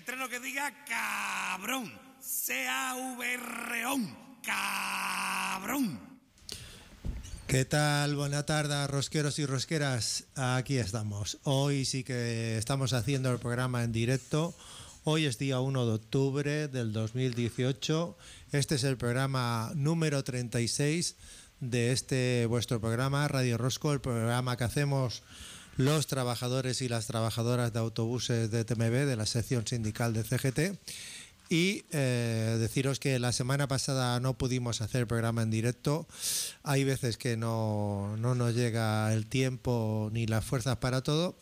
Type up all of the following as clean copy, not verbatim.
estreno que diga cabrón. C-A-V-R-O-N. Cabrón. ¿Qué tal? Buena tarde, rosqueros y rosqueras. Aquí estamos. Hoy sí que estamos haciendo el programa en directo. Hoy es día 1 de octubre del 2018. Este es el programa número 36 de este vuestro programa, Radio Rosco, el programa que hacemos los trabajadores y las trabajadoras de autobuses de TMB, de la sección sindical de CGT. Y deciros que la semana pasada no pudimos hacer programa en directo. Hay veces que no nos llega el tiempo ni las fuerzas para todo.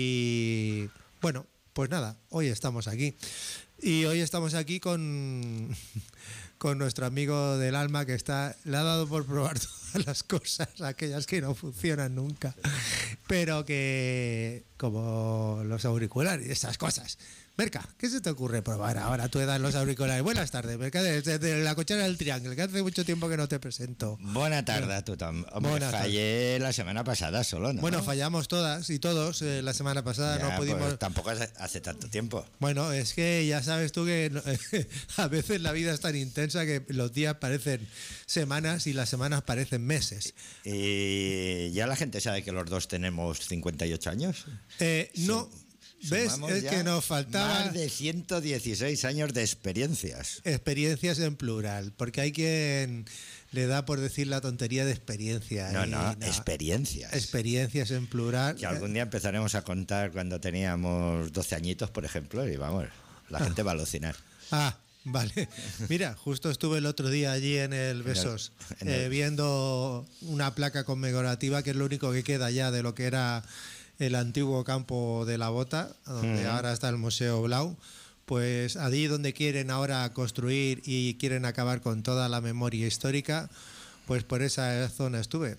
Y bueno, pues nada, hoy estamos aquí. Y hoy estamos aquí con nuestro amigo del alma que le ha dado por probar todas las cosas, aquellas que no funcionan nunca, pero que como los auriculares y esas cosas. Merca, ¿qué se te ocurre probar ahora a tu edad los auriculares? Buenas tardes, Merca, desde la cochera del Triángulo, que hace mucho tiempo que no te presento. Buena tarde, tú también. Fallé la semana pasada solo, ¿no? Bueno, fallamos todas y todos la semana pasada, ya, no pudimos... Pues tampoco hace tanto tiempo. Bueno, es que ya sabes tú que a veces la vida es tan intensa que los días parecen semanas y las semanas parecen meses. ¿Y ya la gente sabe que los dos tenemos 58 años? No... ¿Ves? Es que nos faltaba más de 116 años de experiencias. Experiencias en plural, porque hay quien le da por decir la tontería de experiencia. No, experiencias. Experiencias en plural. Que algún día empezaremos a contar cuando teníamos 12 añitos, por ejemplo, y vamos, la gente va a alucinar. Vale. Mira, justo estuve el otro día allí en el Besos, viendo una placa conmemorativa, que es lo único que queda ya de lo que era el antiguo campo de la Bota, donde ahora está el Museo Blau. Pues allí donde quieren ahora construir y quieren acabar con toda la memoria histórica, pues por esa zona estuve.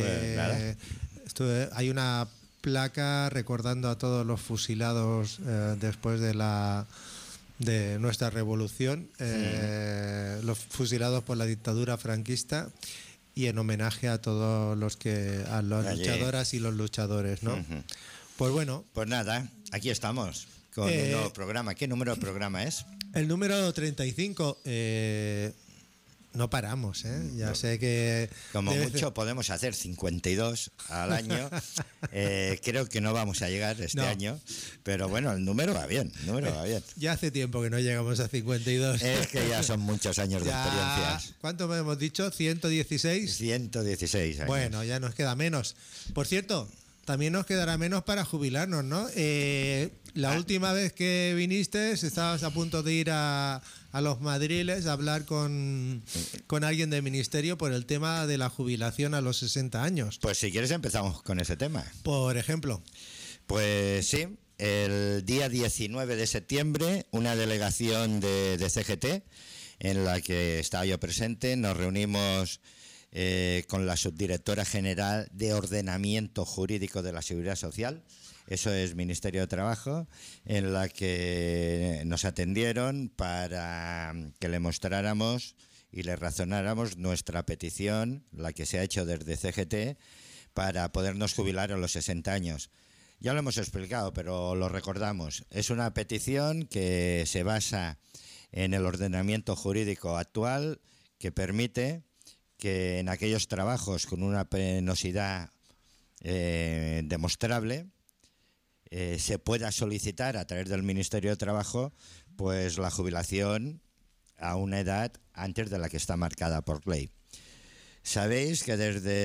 Hay una placa recordando a todos los fusilados después de nuestra revolución, los fusilados por la dictadura franquista, y en homenaje a todos las luchadoras y los luchadores, ¿no? Pues bueno. Pues nada, aquí estamos con un nuevo programa. ¿Qué número de programa es? El número 35. No paramos, ¿eh? Ya no. Sé que... Como mucho podemos hacer 52 al año. Creo que no vamos a llegar este año. Pero bueno, el número va bien. Ya hace tiempo que no llegamos a 52. Es que ya son muchos años de experiencias. ¿Cuánto hemos dicho? ¿116? 116 años. Bueno, ya nos queda menos. Por cierto, también nos quedará menos para jubilarnos, ¿no? La última vez que viniste estabas a punto de ir a los Madriles a hablar con alguien del ministerio por el tema de la jubilación a los 60 años. Pues si quieres empezamos con ese tema. Por ejemplo. Pues sí, el día 19 de septiembre una delegación de CGT en la que estaba yo presente, nos reunimos con la subdirectora general de Ordenamiento Jurídico de la Seguridad Social, eso es Ministerio de Trabajo, en la que nos atendieron para que le mostráramos y le razonáramos nuestra petición, la que se ha hecho desde CGT, para podernos jubilar a los 60 años. Ya lo hemos explicado, pero lo recordamos. Es una petición que se basa en el ordenamiento jurídico actual, que permite que en aquellos trabajos con una penosidad demostrable se pueda solicitar a través del Ministerio de Trabajo pues la jubilación a una edad antes de la que está marcada por ley. Sabéis que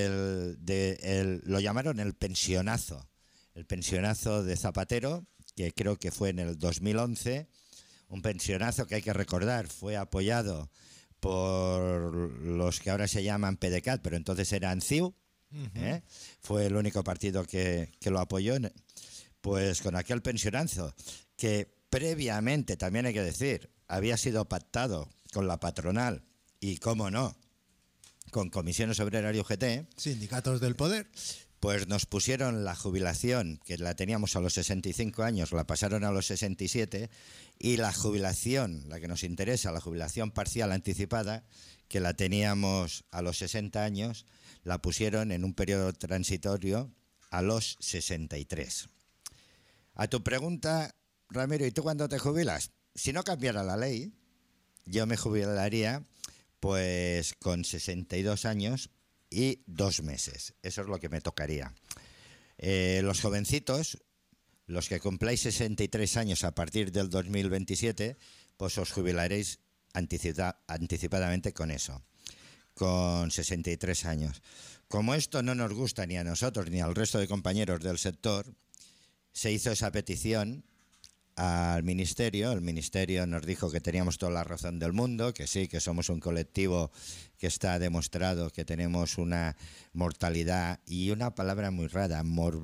desde lo llamaron el pensionazo de Zapatero, que creo que fue en el 2011, un pensionazo que hay que recordar fue apoyado por los que ahora se llaman PDeCAT, pero entonces eran CiU, fue el único partido que lo apoyó, pues con aquel pensionazo que previamente, también hay que decir, había sido pactado con la patronal y, cómo no, con Comisiones Obreras y UGT, sindicatos del poder, pues nos pusieron la jubilación, que la teníamos a los 65 años, la pasaron a los 67, y la jubilación, la que nos interesa, la jubilación parcial anticipada, que la teníamos a los 60 años, la pusieron en un periodo transitorio a los 63. A tu pregunta, Ramiro, ¿y tú cuándo te jubilas? si no cambiara la ley, yo me jubilaría pues con 62 años y 2 meses. Eso es lo que me tocaría. Los jovencitos, los que cumpláis 63 años a partir del 2027, pues os jubilaréis anticipadamente con eso, con 63 años. Como esto no nos gusta ni a nosotros ni al resto de compañeros del sector, se hizo esa petición al Ministerio. El Ministerio nos dijo que teníamos toda la razón del mundo, que sí, que somos un colectivo que está demostrado que tenemos una mortalidad y una palabra muy rara,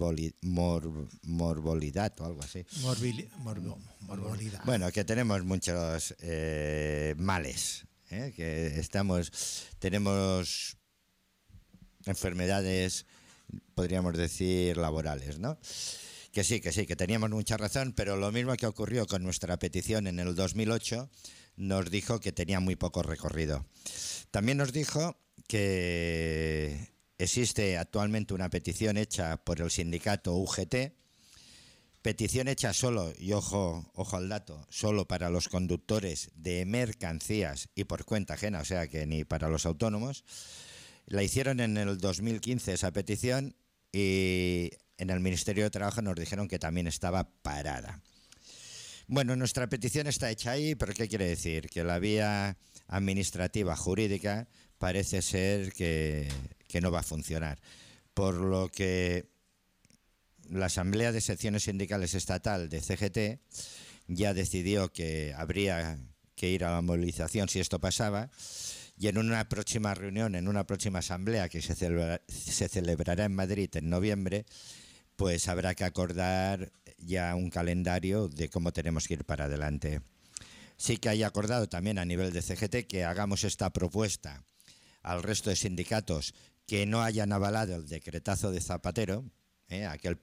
morbolidad o algo así. Morbilidad. Bueno, que tenemos muchos males, que tenemos enfermedades, podríamos decir, laborales, ¿no? Que sí, que teníamos mucha razón, pero lo mismo que ocurrió con nuestra petición en el 2008, nos dijo que tenía muy poco recorrido. También nos dijo que existe actualmente una petición hecha por el sindicato UGT, petición hecha solo, y ojo al dato, solo para los conductores de mercancías y por cuenta ajena, o sea que ni para los autónomos. La hicieron en el 2015 esa petición y en el Ministerio de Trabajo nos dijeron que también estaba parada. Bueno, nuestra petición está hecha ahí, pero ¿qué quiere decir? Que la vía administrativa jurídica parece ser que no va a funcionar. Por lo que la Asamblea de Secciones Sindicales Estatal de CGT ya decidió que habría que ir a la movilización si esto pasaba, y en una próxima reunión, en una próxima asamblea que se celebrará en Madrid en noviembre, pues habrá que acordar ya un calendario de cómo tenemos que ir para adelante. Sí que hay acordado también a nivel de CGT que hagamos esta propuesta al resto de sindicatos que no hayan avalado el decretazo de Zapatero, aquel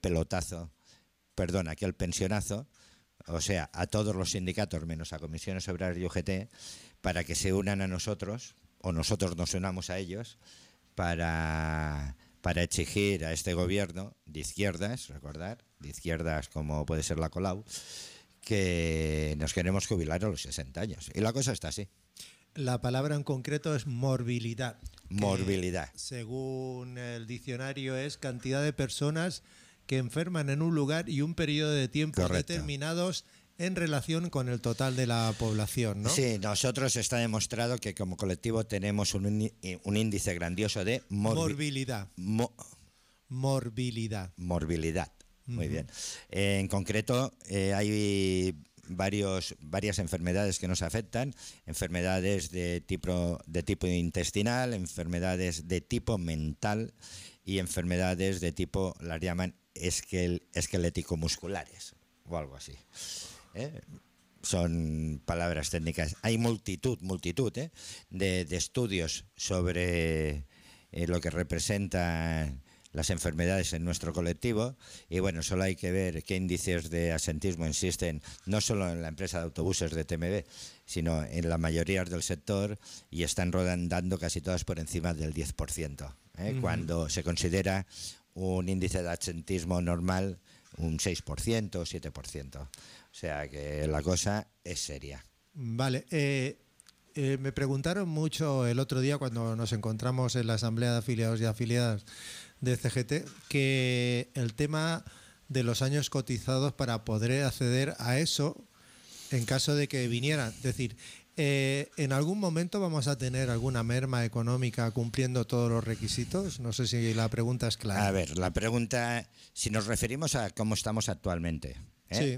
pensionazo, o sea, a todos los sindicatos menos a Comisiones Obreras y UGT, para que se unan a nosotros, o nosotros nos unamos a ellos, para exigir a este gobierno de izquierdas, recordar, de izquierdas como puede ser la Colau, que nos queremos jubilar a los 60 años. Y la cosa está así. La palabra en concreto es morbilidad. Morbilidad. Según el diccionario es cantidad de personas que enferman en un lugar y un periodo de tiempo Correcto. determinados en relación con el total de la población, ¿no? Sí, nosotros está demostrado que como colectivo tenemos un índice grandioso de morbilidad. Morbilidad. Muy bien. En concreto, hay varias enfermedades que nos afectan, enfermedades de tipo intestinal, enfermedades de tipo mental y enfermedades de tipo, las llaman esquelético-musculares o algo así. Son palabras técnicas. Hay multitud de estudios sobre lo que representan las enfermedades en nuestro colectivo, y bueno, solo hay que ver qué índices de asentismo existen no solo en la empresa de autobuses de TMB, sino en la mayoría del sector, y están rodando casi todas por encima del 10%, cuando se considera un índice de asentismo normal un 6% o 7%. O sea que la cosa es seria. Vale. Me preguntaron mucho el otro día cuando nos encontramos en la Asamblea de Afiliados y Afiliadas de CGT que el tema de los años cotizados para poder acceder a eso en caso de que vinieran. Es decir, ¿en algún momento vamos a tener alguna merma económica cumpliendo todos los requisitos? No sé si la pregunta es clara. A ver, la pregunta, si nos referimos a cómo estamos actualmente. Sí.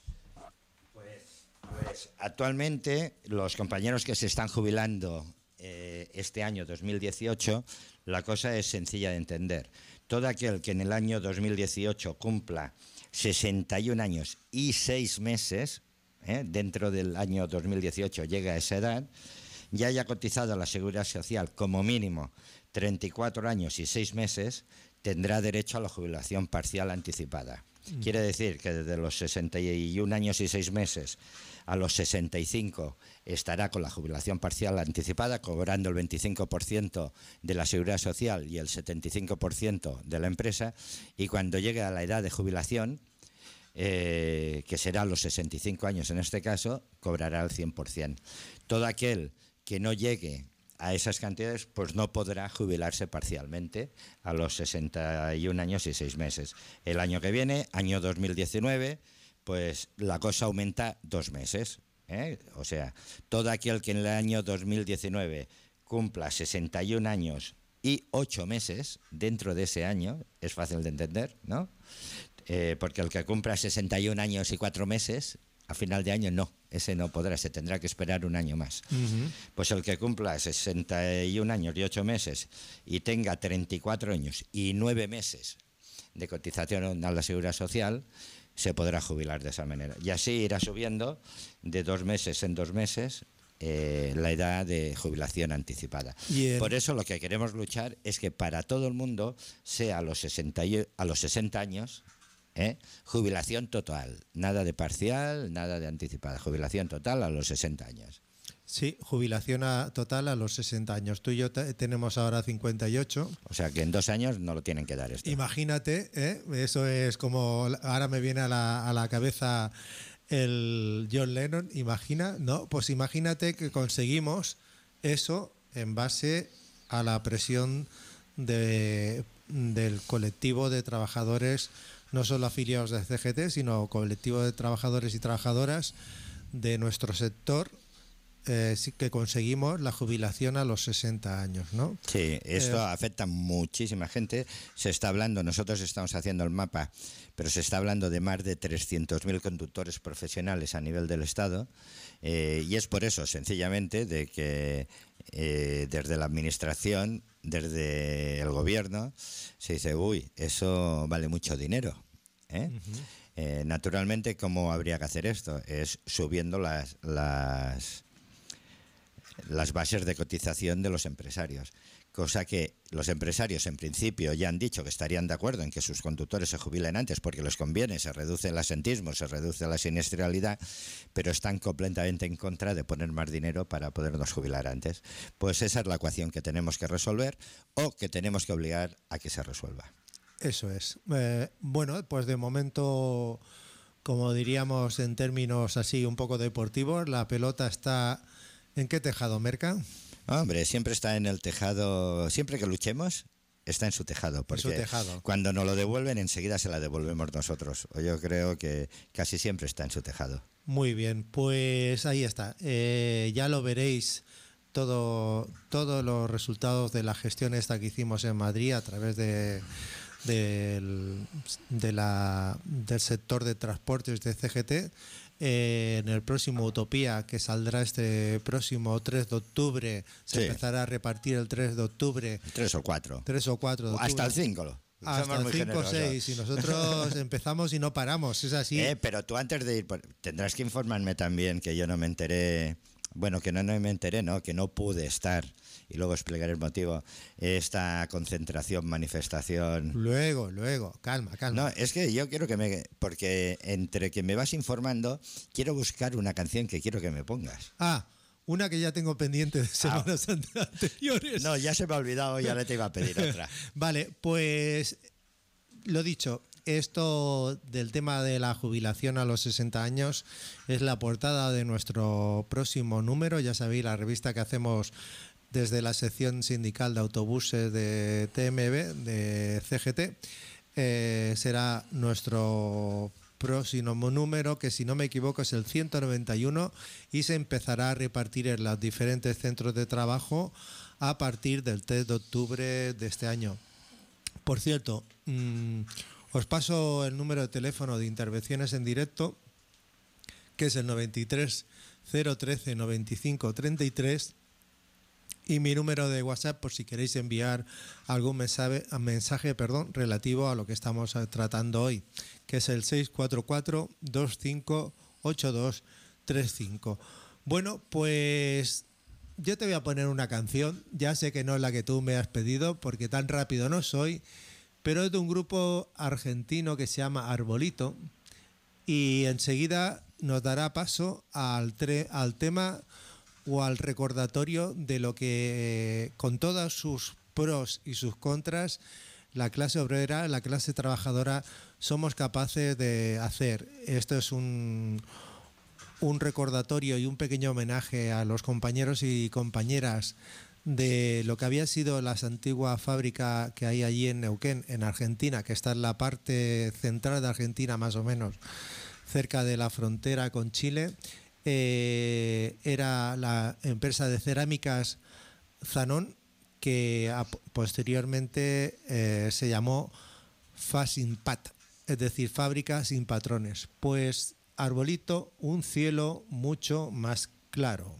Pues actualmente los compañeros que se están jubilando este año 2018, la cosa es sencilla de entender. Todo aquel que en el año 2018 cumpla 61 años y 6 meses, dentro del año 2018 llega a esa edad, ya haya cotizado a la Seguridad Social como mínimo 34 años y 6 meses, tendrá derecho a la jubilación parcial anticipada. Quiere decir que desde los 61 años y 6 meses a los 65 estará con la jubilación parcial anticipada, cobrando el 25% de la Seguridad Social y el 75% de la empresa, y cuando llegue a la edad de jubilación que será a los 65 años en este caso, cobrará el 100%. Todo aquel que no llegue a esas cantidades, pues no podrá jubilarse parcialmente a los 61 años y 6 meses. El año que viene, año 2019, pues la cosa aumenta 2 meses. O sea, todo aquel que en el año 2019 cumpla 61 años y 8 meses dentro de ese año, es fácil de entender, ¿no? Porque el que cumpla 61 años y 4 meses, a final de año no, ese no podrá, se tendrá que esperar un año más. Pues el que cumpla 61 años y 8 meses y tenga 34 años y 9 meses de cotización a la Seguridad Social, se podrá jubilar de esa manera. Y así irá subiendo de 2 meses en 2 meses la edad de jubilación anticipada. Por eso lo que queremos luchar es que para todo el mundo sea a los 60 años, jubilación total, nada de parcial, nada de anticipada, jubilación total a los 60 años. Sí, jubilación total a los 60 años. Tú y yo tenemos ahora 58. O sea que en 2 años no lo tienen que dar esto. Imagínate, eso es como, ahora me viene a la cabeza el John Lennon, pues imagínate que conseguimos eso en base a la presión del colectivo de trabajadores, no solo afiliados de CGT, sino colectivo de trabajadores y trabajadoras de nuestro sector, sí que conseguimos la jubilación a los 60 años, ¿no? Sí, esto afecta a muchísima gente. Se está hablando, nosotros estamos haciendo el mapa, pero se está hablando de más de 300.000 conductores profesionales a nivel del Estado, y es por eso, sencillamente, de que desde la Administración, desde el Gobierno, se dice, uy, eso vale mucho dinero, naturalmente, ¿cómo habría que hacer esto? Es subiendo las bases de cotización de los empresarios, cosa que los empresarios en principio ya han dicho que estarían de acuerdo en que sus conductores se jubilen antes porque les conviene, se reduce el asentismo, se reduce la siniestralidad, pero están completamente en contra de poner más dinero para podernos jubilar antes. Pues esa es la ecuación que tenemos que resolver o que tenemos que obligar a que se resuelva. Eso es. Bueno, pues de momento, como diríamos en términos así un poco deportivos, la pelota está... ¿En qué tejado, Merca? Hombre, siempre está en el tejado, siempre que luchemos, está en su tejado, porque cuando nos lo devuelven, enseguida se la devolvemos nosotros. Yo creo que casi siempre está en su tejado. Muy bien, pues ahí está. Ya lo veréis todos los resultados de la gestión esta que hicimos en Madrid a través del sector de transportes de CGT. En el próximo Utopía, que saldrá este próximo 3 de octubre, se empezará a repartir el 3 de octubre. 3 o 4. 3 o 4 de octubre. Hasta el 5. Hasta el 5 o 6. Y nosotros empezamos y no paramos, es así. Pero tú antes de ir, tendrás que informarme también, que yo no me enteré. Bueno, que no me enteré, ¿no? Que no pude estar, y luego explicaré el motivo, esta concentración, manifestación. Luego, calma. No, es que yo quiero porque entre que me vas informando, quiero buscar una canción que quiero que me pongas. Una que ya tengo pendiente de semanas anteriores. No, ya se me ha olvidado, ya le te iba a pedir otra. Vale, pues lo dicho. Esto del tema de la jubilación a los 60 años es la portada de nuestro próximo número. Ya sabéis, la revista que hacemos desde la sección sindical de autobuses de TMB, de CGT. Será nuestro próximo número, que si no me equivoco es el 191, y se empezará a repartir en los diferentes centros de trabajo a partir del 3 de octubre de este año. Por cierto, os paso el número de teléfono de intervenciones en directo, que es el 93 013 95 33, y mi número de WhatsApp por si queréis enviar algún mensaje relativo a lo que estamos tratando hoy, que es el 644 258235. Bueno, pues yo te voy a poner una canción. Ya sé que no es la que tú me has pedido, porque tan rápido no soy, pero es de un grupo argentino que se llama Arbolito, y enseguida nos dará paso al tema o al recordatorio de lo que, con todos sus pros y sus contras, la clase obrera, la clase trabajadora, somos capaces de hacer. Esto es un recordatorio y un pequeño homenaje a los compañeros y compañeras de lo que había sido la antigua fábrica que hay allí en Neuquén, en Argentina, que está en la parte central de Argentina más o menos, cerca de la frontera con Chile. Era la empresa de cerámicas Zanón, que posteriormente se llamó Fasinpat, es decir, fábrica sin patrones. Pues arbolito, un cielo mucho más claro.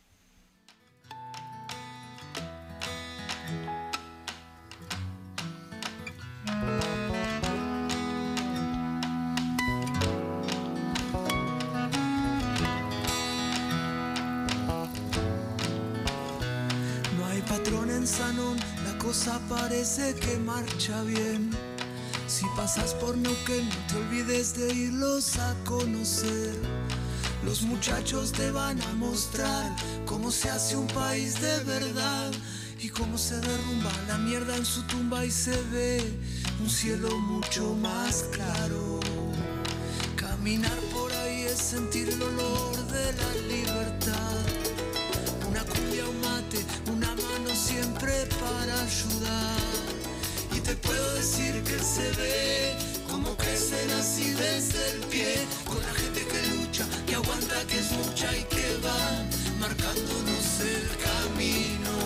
Patrón en Sanón, la cosa parece que marcha bien. Si pasas por Neuquén, no te olvides de irlos a conocer. Los muchachos te van a mostrar cómo se hace un país de verdad y cómo se derrumba la mierda en su tumba y se ve un cielo mucho más claro. Caminar por ahí es sentir el olor de la libertad. Una cumbia, un mate, una mano siempre para ayudar. Y te puedo decir que se ve como crecen así desde el pie, con la gente que lucha, que aguanta, que es mucha y que van marcándonos el camino.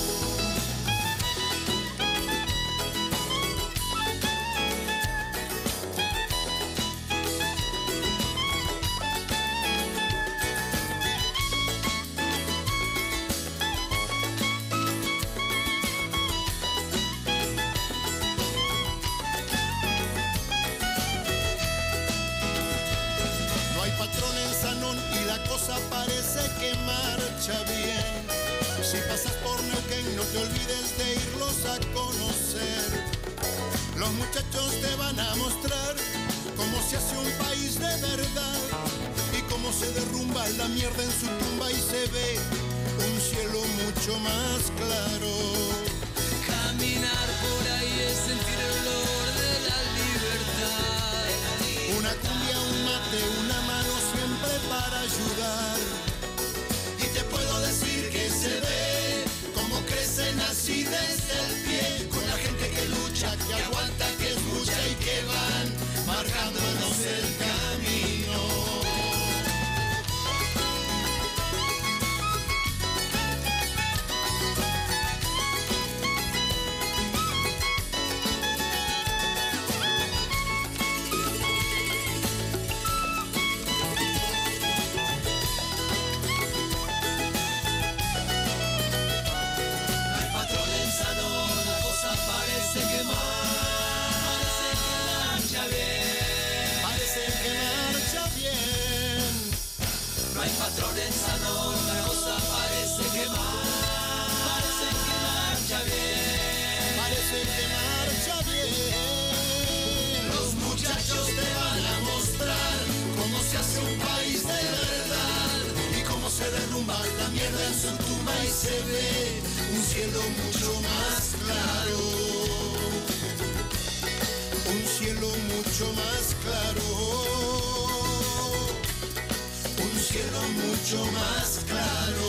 Parece que marcha bien. Si pasas por Neuquén, no te olvides de irlos a conocer. Los muchachos te van a mostrar cómo se hace un país de verdad y cómo se derrumba la mierda en su tumba y se ve un cielo mucho más claro. Caminar por ahí es sentir el olor de la libertad. Una cumbia, un mate, una mano siempre para ayudar. Y te puedo decir que se ve como crecen así desde el pie, con la gente que lucha, que aguanta, que es mucha y que van marcándonos el camino. Patrón en Sanón, la cosa parece que marcha bien. Parece que marcha bien. Los muchachos te van a mostrar cómo se hace un país de verdad y cómo se derrumba la mierda en su tumba y se ve un cielo mucho más claro. Un cielo mucho más claro. Un cielo mucho más claro.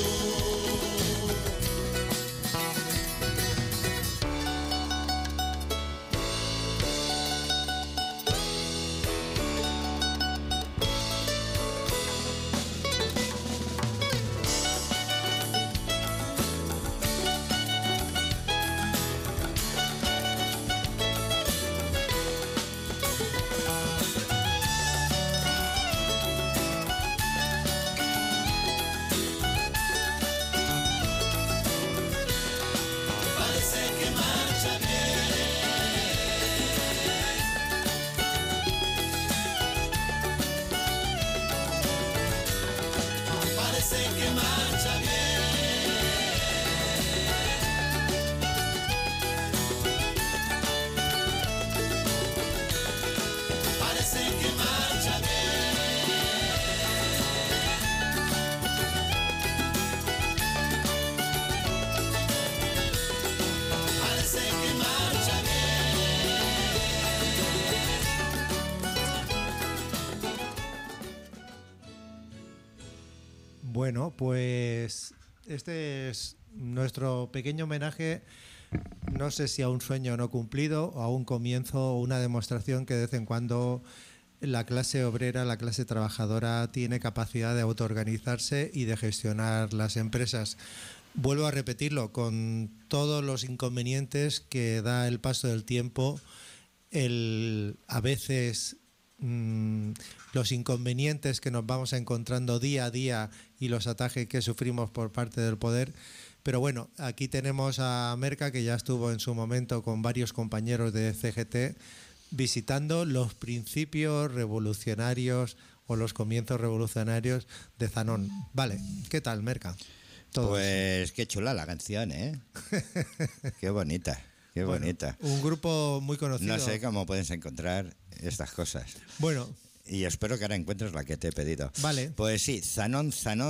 Bueno, pues este es nuestro pequeño homenaje, no sé si a un sueño no cumplido o a un comienzo o una demostración que de vez en cuando la clase obrera, la clase trabajadora tiene capacidad de autoorganizarse y de gestionar las empresas. Vuelvo a repetirlo, con todos los inconvenientes que da el paso del tiempo, a veces los inconvenientes que nos vamos encontrando día a día y los ataques que sufrimos por parte del poder. Pero bueno, aquí tenemos a Merca, que ya estuvo en su momento con varios compañeros de CGT visitando los principios revolucionarios o los comienzos revolucionarios de Zanón. Vale, ¿qué tal, Merca? Todos. Pues qué chula la canción, ¿eh? Qué bonita, qué bonita. Un grupo muy conocido. No sé cómo puedes encontrar estas cosas. Bueno. Y espero que ahora encuentres la que te he pedido. Vale. Pues sí, Zanón,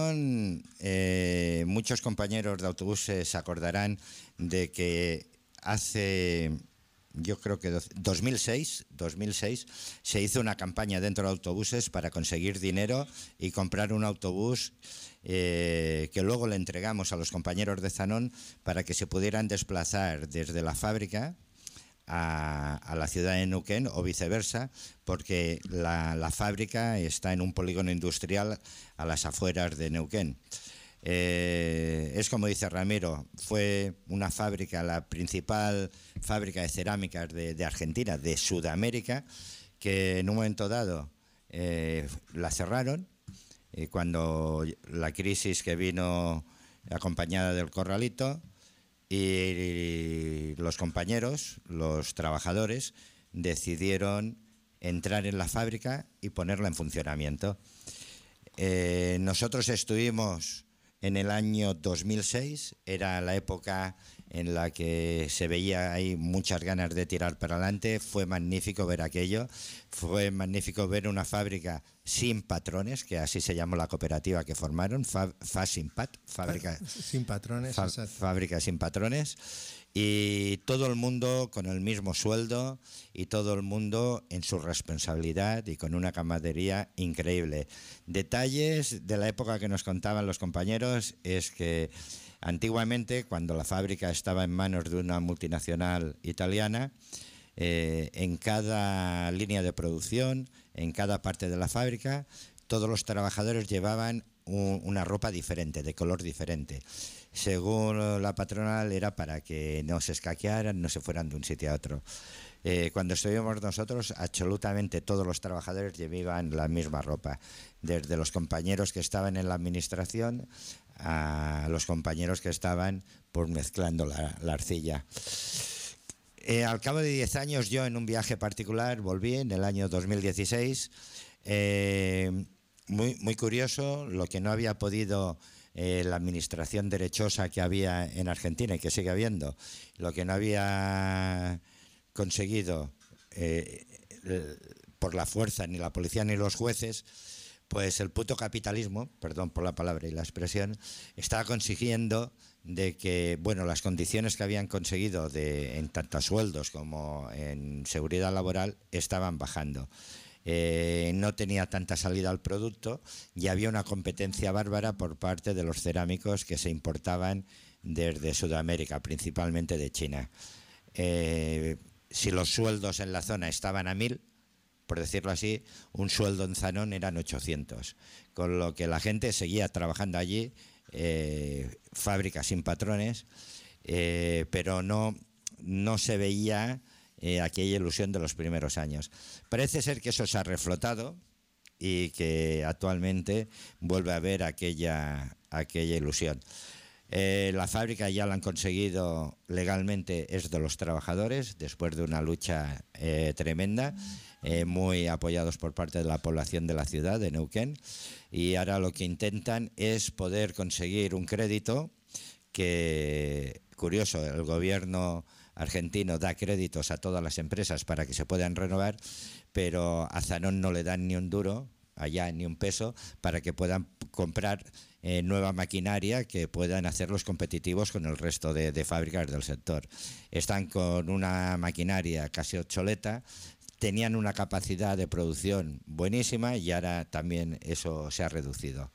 muchos compañeros de autobuses se acordarán de que hace, yo creo que 2006 se hizo una campaña dentro de autobuses para conseguir dinero y comprar un autobús que luego le entregamos a los compañeros de Zanón para que se pudieran desplazar desde la fábrica a la ciudad de Neuquén o viceversa, porque la fábrica está en un polígono industrial a las afueras de Neuquén. Es como dice Ramiro, fue una fábrica, la principal fábrica de cerámicas de Argentina, de Sudamérica, que en un momento dado la cerraron cuando la crisis que vino acompañada del corralito, y los compañeros, los trabajadores, decidieron entrar en la fábrica y ponerla en funcionamiento. Nosotros estuvimos en el año 2006, era la época en la que se veía ahí muchas ganas de tirar para adelante. Fue magnífico ver aquello, fue magnífico ver una fábrica sin patrones, que así se llamó la cooperativa que formaron, Fasimpat, fábrica sin patrones, fábrica sin patrones, y todo el mundo con el mismo sueldo y todo el mundo en su responsabilidad y con una camaradería increíble. Detalles de la época que nos contaban los compañeros es que antiguamente, cuando la fábrica estaba en manos de una multinacional italiana, en cada línea de producción, en cada parte de la fábrica, todos los trabajadores llevaban una ropa diferente, de color diferente. Según la patronal, era para que no se escaquearan, no se fueran de un sitio a otro. Cuando estuvimos nosotros, absolutamente todos los trabajadores llevaban la misma ropa, desde los compañeros que estaban en la administración a los compañeros que estaban pues mezclando la arcilla. Al cabo de 10 años, yo en un viaje particular volví en el año 2016. Muy curioso, lo que no había podido la administración derechosa que había en Argentina y que sigue habiendo, lo que no había conseguido por la fuerza ni la policía ni los jueces, pues el puto capitalismo, perdón por la palabra y la expresión, estaba consiguiendo de que, bueno, las condiciones que habían conseguido en tanto sueldos como en seguridad laboral estaban bajando. No tenía tanta salida al producto y había una competencia bárbara por parte de los cerámicos que se importaban desde Sudamérica, principalmente de China. Si los sueldos en la zona estaban a 1.000, por decirlo así, un sueldo en Zanón eran 800, con lo que la gente seguía trabajando allí, fábrica sin patrones, pero no se veía aquella ilusión de los primeros años. Parece ser que eso se ha reflotado y que actualmente vuelve a haber aquella ilusión. La fábrica ya la han conseguido legalmente, es de los trabajadores, después de una lucha tremenda, muy apoyados por parte de la población de la ciudad de Neuquén, y ahora lo que intentan es poder conseguir un crédito que, curioso, el gobierno argentino da créditos a todas las empresas para que se puedan renovar, pero a Zanón no le dan ni un duro, allá ni un peso, para que puedan comprar nueva maquinaria que puedan hacerlos competitivos con el resto de fábricas del sector. Están con una maquinaria casi obsoleta, tenían una capacidad de producción buenísima y ahora también eso se ha reducido.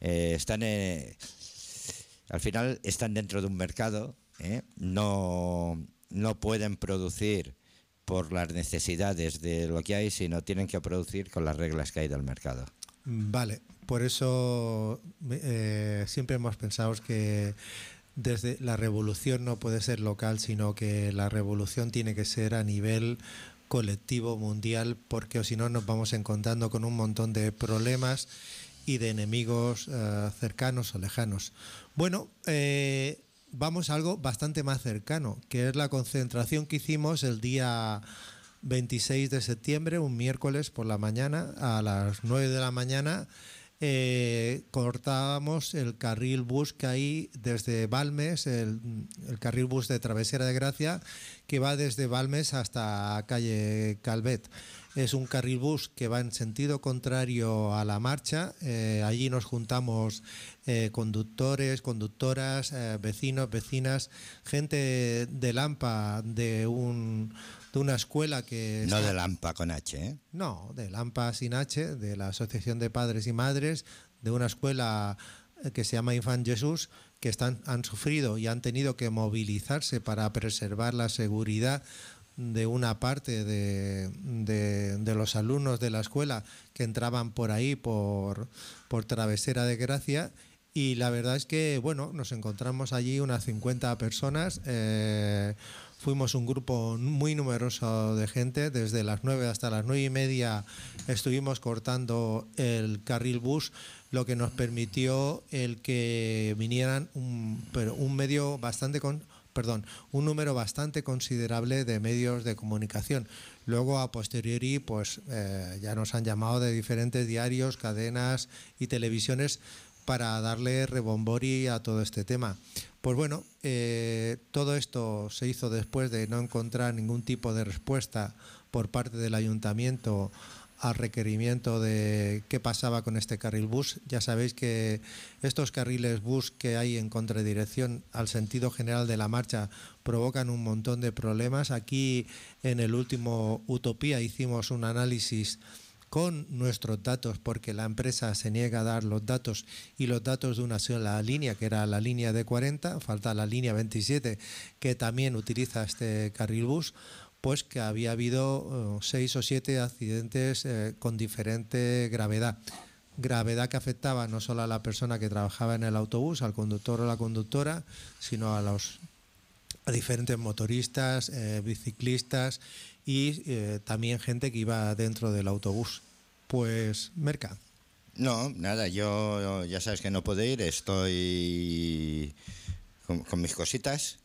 al final están dentro de un mercado, no pueden producir por las necesidades de lo que hay, sino tienen que producir con las reglas que hay del mercado. Vale, por eso siempre hemos pensado que desde la revolución no puede ser local, sino que la revolución tiene que ser a nivel colectivo, mundial, porque o si no nos vamos encontrando con un montón de problemas y de enemigos cercanos o lejanos. Bueno, vamos a algo bastante más cercano, que es la concentración que hicimos el día 26 de septiembre, un miércoles por la mañana, a las 9 de la mañana. Cortábamos el carril bus que hay desde Balmes, el carril bus de Travesera de Gracia, que va desde Balmes hasta calle Calvet. Es un carril bus que va en sentido contrario a la marcha. Allí nos juntamos conductores, conductoras, vecinos, vecinas, gente de Lampa, de una escuela que... No de Lampa con H, ¿eh? No, de Lampa sin H, de la Asociación de Padres y Madres, de una escuela que se llama Infant Jesús, que han sufrido y han tenido que movilizarse para preservar la seguridad de una parte de los alumnos de la escuela que entraban por ahí, por Travesera de Gracia. Y la verdad es que, bueno, nos encontramos allí unas 50 personas. Fuimos un grupo muy numeroso de gente. Desde las 9 hasta las 9:30 estuvimos cortando el carril bus, lo que nos permitió el que vinieran un número bastante considerable de medios de comunicación. Luego, a posteriori, pues ya nos han llamado de diferentes diarios, cadenas y televisiones para darle rebombori a todo este tema. Pues bueno, todo esto se hizo después de no encontrar ningún tipo de respuesta por parte del ayuntamiento al requerimiento de qué pasaba con este carril bus. Ya sabéis que estos carriles bus que hay en contradirección al sentido general de la marcha provocan un montón de problemas. Aquí en el último Utopía hicimos un análisis con nuestros datos, porque la empresa se niega a dar los datos, y los datos de una sola línea, que era la línea D40, falta la línea 27, que también utiliza este carril bus, pues que había habido 6 o 7 accidentes con diferente gravedad. Gravedad que afectaba no solo a la persona que trabajaba en el autobús, al conductor o la conductora, sino a diferentes motoristas, biciclistas y también gente que iba dentro del autobús. Pues, Merca. No, nada, yo ya sabes que no puedo ir, estoy con mis cositas,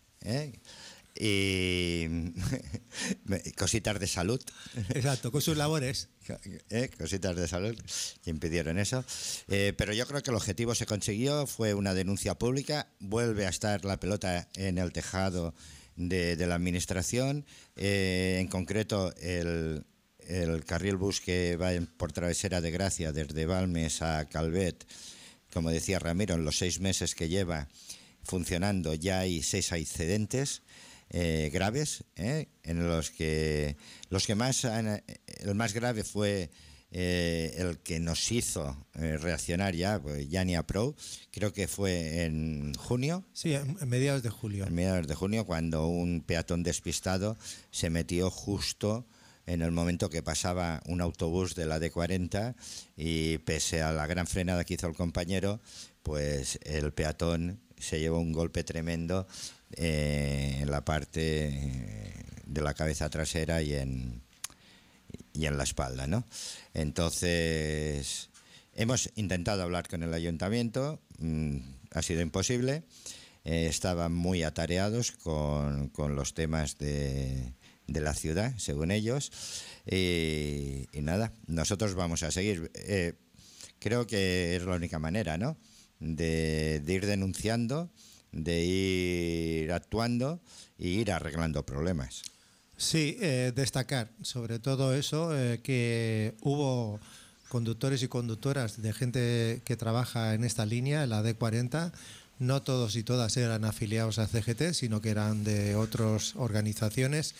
y cositas de salud. Exacto, con sus labores. Cositas de salud que impidieron eso. Pero yo creo que el objetivo se consiguió, fue una denuncia pública, vuelve a estar la pelota en el tejado de la administración, en concreto el carril bus que va por Travesera de Gracia desde Balmes a Calvet. Como decía Ramiro, en los 6 meses que lleva funcionando ya hay 6 accidentes graves, en los que el más grave fue el que nos hizo reaccionar ya, pues ya ni a pro, creo que fue en junio. Sí, en mediados de julio. En mediados de junio, cuando un peatón despistado se metió justo en el momento que pasaba un autobús de la D40, y pese a la gran frenada que hizo el compañero, pues el peatón se llevó un golpe tremendo en la parte de la cabeza trasera y en la espalda, ¿no? Entonces, hemos intentado hablar con el ayuntamiento, ha sido imposible, estaban muy atareados con los temas de la ciudad, según ellos, y nada, nosotros vamos a seguir. Creo que es la única manera, ¿no?, de ir denunciando, de ir actuando y ir arreglando problemas. Sí, destacar sobre todo eso, que hubo conductores y conductoras de gente que trabaja en esta línea, en la D40. No todos y todas eran afiliados a CGT, sino que eran de otras organizaciones,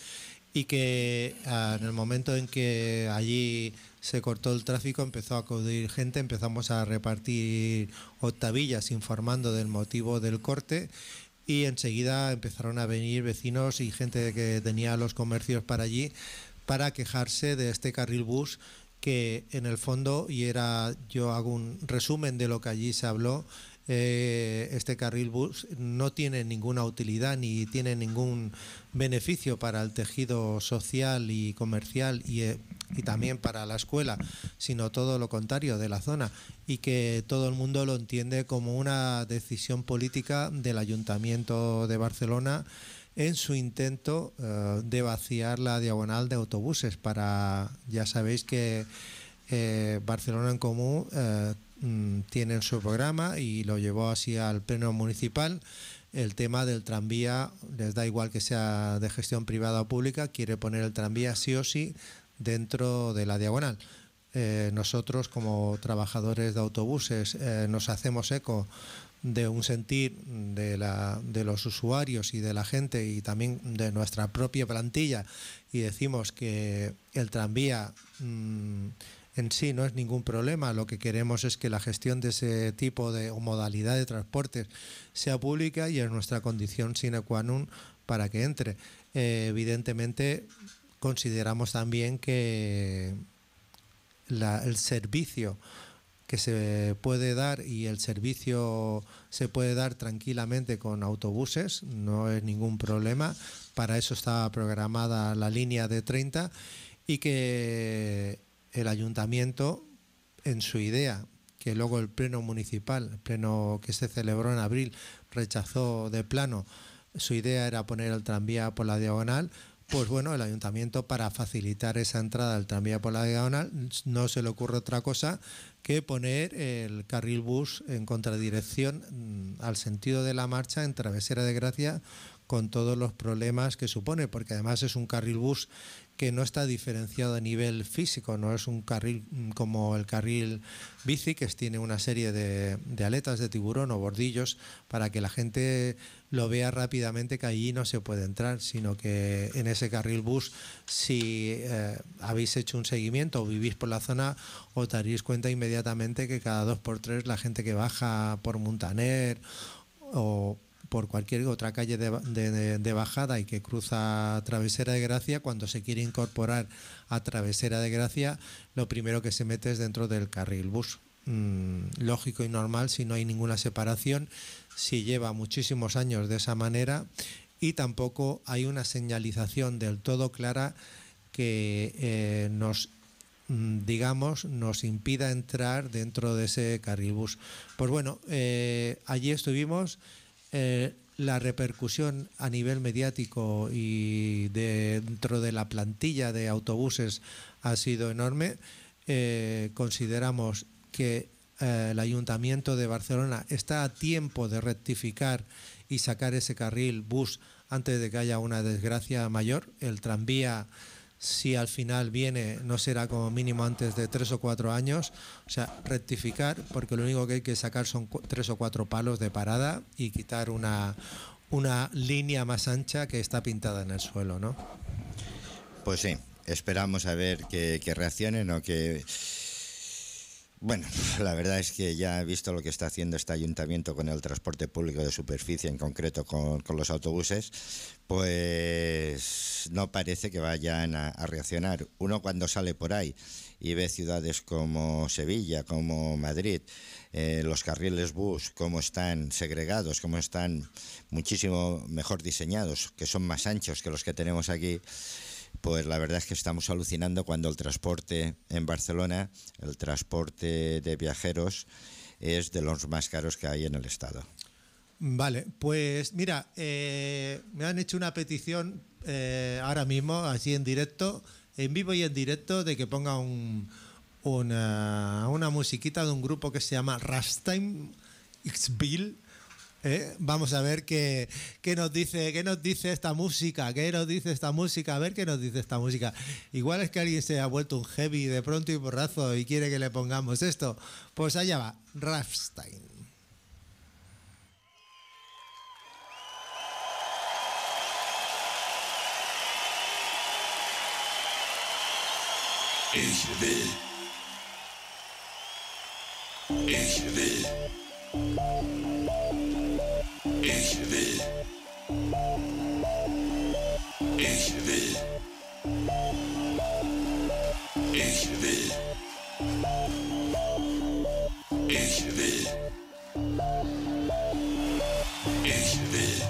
y que en el momento en que allí se cortó el tráfico empezó a acudir gente, empezamos a repartir octavillas informando del motivo del corte y enseguida empezaron a venir vecinos y gente que tenía los comercios para allí para quejarse de este carril bus que en el fondo, yo hago un resumen de lo que allí se habló, este carril bus no tiene ninguna utilidad ni tiene ningún beneficio para el tejido social y comercial y también para la escuela, sino todo lo contrario de la zona, y que todo el mundo lo entiende como una decisión política del Ayuntamiento de Barcelona en su intento de vaciar la diagonal de autobuses ya sabéis que Barcelona en Comú tienen su programa y lo llevó así al pleno municipal. El tema del tranvía, les da igual que sea de gestión privada o pública, quiere poner el tranvía sí o sí dentro de la diagonal. Nosotros como trabajadores de autobuses nos hacemos eco de un sentir de los usuarios y de la gente y también de nuestra propia plantilla, y decimos que el tranvía en sí no es ningún problema. Lo que queremos es que la gestión de ese tipo de modalidad de transportes sea pública y es nuestra condición sine qua non para que entre. Evidentemente consideramos también que el servicio que se puede dar, y el servicio se puede dar tranquilamente con autobuses, no es ningún problema. Para eso estaba programada la línea de 30, y que el ayuntamiento, en su idea, que luego el pleno municipal, el pleno que se celebró en abril, rechazó de plano, su idea era poner el tranvía por la diagonal. Pues bueno, el ayuntamiento, para facilitar esa entrada del tranvía por la diagonal, no se le ocurre otra cosa que poner el carril bus en contradirección al sentido de la marcha en Travesera de Gracia, con todos los problemas que supone, porque además es un carril bus que no está diferenciado a nivel físico, no es un carril como el carril bici, que tiene una serie de aletas de tiburón o bordillos para que la gente lo vea rápidamente que allí no se puede entrar, sino que en ese carril bus, si habéis hecho un seguimiento o vivís por la zona, os daréis cuenta inmediatamente que cada 2x3 la gente que baja por Muntaner o por cualquier otra calle de bajada y que cruza Travesera de Gracia, cuando se quiere incorporar a Travesera de Gracia, lo primero que se mete es dentro del carril bus. Lógico y normal si no hay ninguna separación, si lleva muchísimos años de esa manera, y tampoco hay una señalización del todo clara que nos impida entrar dentro de ese carril bus. Pues bueno, allí estuvimos. La repercusión a nivel mediático y dentro de la plantilla de autobuses ha sido enorme. Consideramos que el Ayuntamiento de Barcelona está a tiempo de rectificar y sacar ese carril bus antes de que haya una desgracia mayor. El tranvía, si al final viene, no será como mínimo antes de 3 o 4 años. O sea, rectificar, porque lo único que hay que sacar son 3 o 4 palos de parada y quitar una línea más ancha que está pintada en el suelo, ¿no? Pues sí, esperamos a ver que reaccionen o que... Bueno, la verdad es que ya he visto lo que está haciendo este ayuntamiento con el transporte público de superficie, en concreto con los autobuses, pues no parece que vayan a reaccionar. Uno, cuando sale por ahí y ve ciudades como Sevilla, como Madrid, los carriles bus, cómo están segregados, cómo están muchísimo mejor diseñados, que son más anchos que los que tenemos aquí, pues la verdad es que estamos alucinando cuando el transporte en Barcelona, el transporte de viajeros, es de los más caros que hay en el Estado. Vale, pues mira, me han hecho una petición ahora mismo, así en directo, en vivo y en directo, de que ponga una musiquita de un grupo que se llama Rammstein X-Bill. Vamos a ver qué nos dice esta música, a ver qué nos dice esta música. Igual es que alguien se ha vuelto un heavy de pronto y porrazo y quiere que le pongamos esto. Pues allá va, Rammstein. Ich will. Ich will. Ich will. Ich will. Ich will. Ich will. Ich will.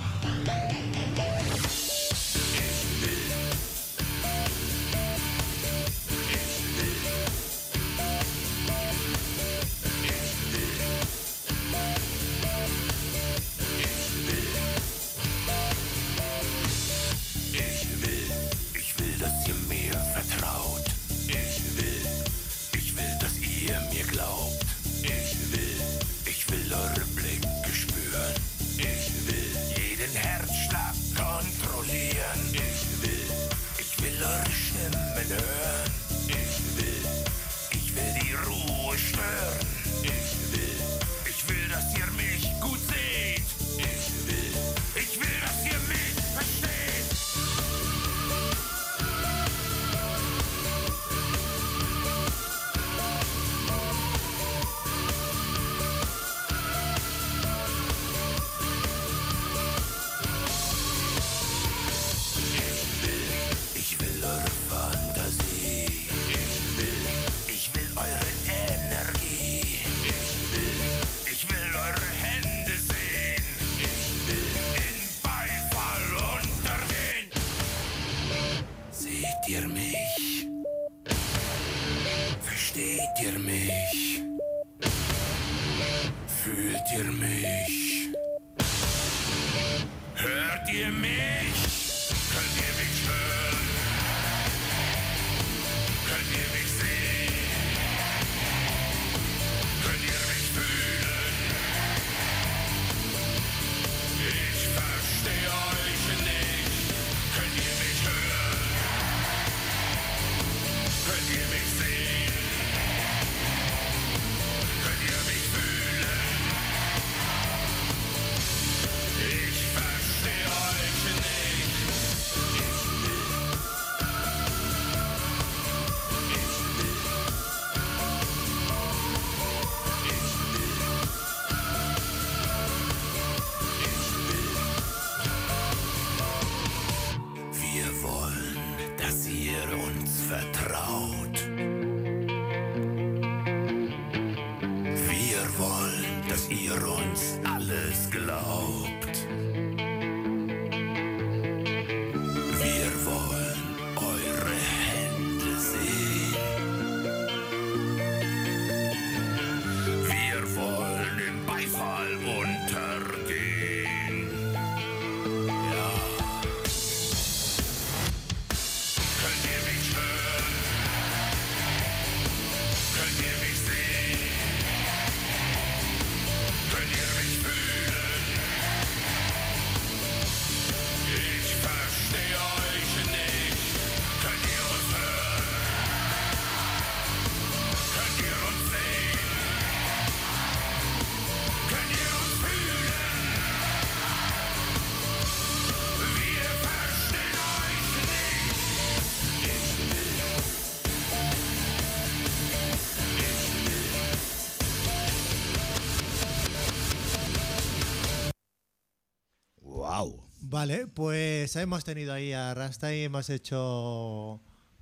Vale, pues hemos tenido ahí a Rasta y hemos hecho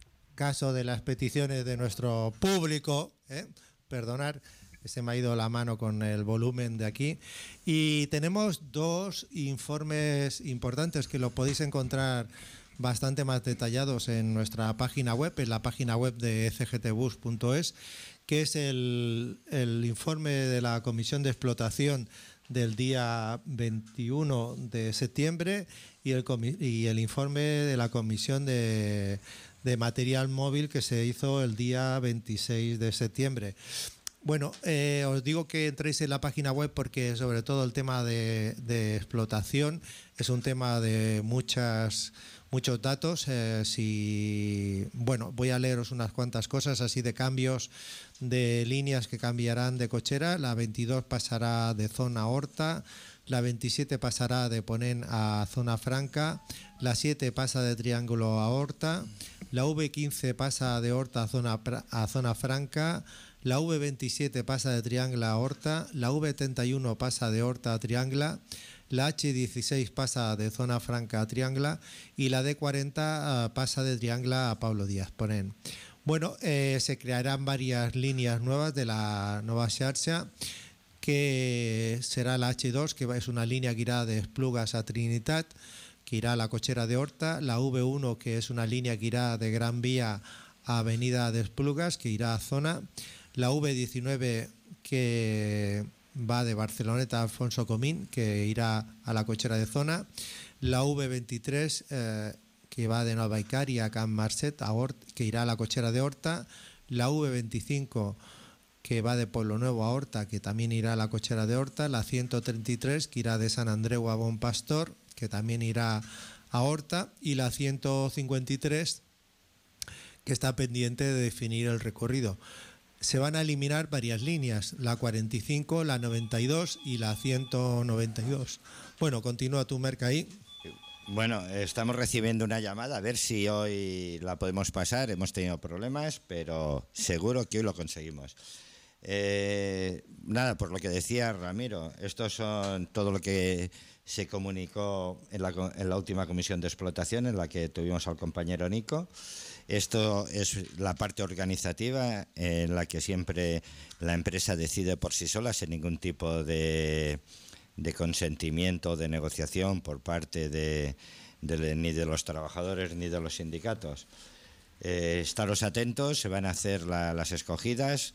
caso de las peticiones de nuestro público. Perdonar, se me ha ido la mano con el volumen de aquí. Y tenemos dos informes importantes que lo podéis encontrar bastante más detallados en nuestra página web, en la página web de cgtbus.es, que es el informe de la Comisión de Explotación del día 21 de septiembre y el informe de la Comisión de Material Móvil que se hizo el día 26 de septiembre. Bueno, os digo que entréis en la página web porque sobre todo el tema de explotación es un tema de muchos datos. Bueno, voy a leeros unas cuantas cosas así de cambios de líneas que cambiarán de cochera. La 22 pasará de zona Horta, la 27 pasará de Ponent a zona Franca, la 7 pasa de Triángulo a Horta, la V15 pasa de Horta a zona franca, la V27 pasa de Triangla a Horta, la V31 pasa de Horta a Triangla, la H16 pasa de zona franca a Triangla y la D40 pasa de Triangla a Pablo Díaz Ponent. Bueno, se crearán varias líneas nuevas de la Nova Xarxa, que será la H2, que es una línea que irá de Esplugas a Trinitat, que irá a la Cochera de Horta, la V1, que es una línea que irá de Gran Vía a Avenida de Esplugas, que irá a Zona, la V19, que va de Barceloneta a Alfonso Comín, que irá a la Cochera de Zona, la V23, que va de Nova Icaria a Can Marcet, que irá a la Cochera de Horta, la V25, que va de Pueblo Nuevo a Horta, que también irá a la Cochera de Horta, la 133, que irá de Sant Andreu a Bon Pastor, que también irá a Horta, y la 153, que está pendiente de definir el recorrido. Se van a eliminar varias líneas, la 45, la 92 y la 192. Bueno, continúa tu Merca ahí. Bueno, estamos recibiendo una llamada, a ver si hoy la podemos pasar. Hemos tenido problemas, pero seguro que hoy lo conseguimos. Nada, por lo que decía Ramiro, estos son todo lo que se comunicó en la última comisión de explotación, en la que tuvimos al compañero Nico. Esto es la parte organizativa, en la que siempre la empresa decide por sí sola, sin ningún tipo de consentimiento, de negociación por parte ni de los trabajadores ni de los sindicatos. Estaros atentos, se van a hacer las escogidas.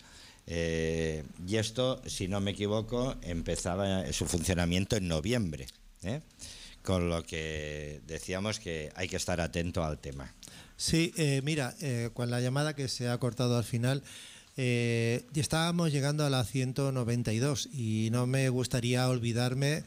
Y esto, si no me equivoco, empezaba su funcionamiento en noviembre, con lo que decíamos que hay que estar atento al tema. Sí, mira, con la llamada que se ha cortado al final, estábamos llegando a la 192 y no me gustaría olvidarme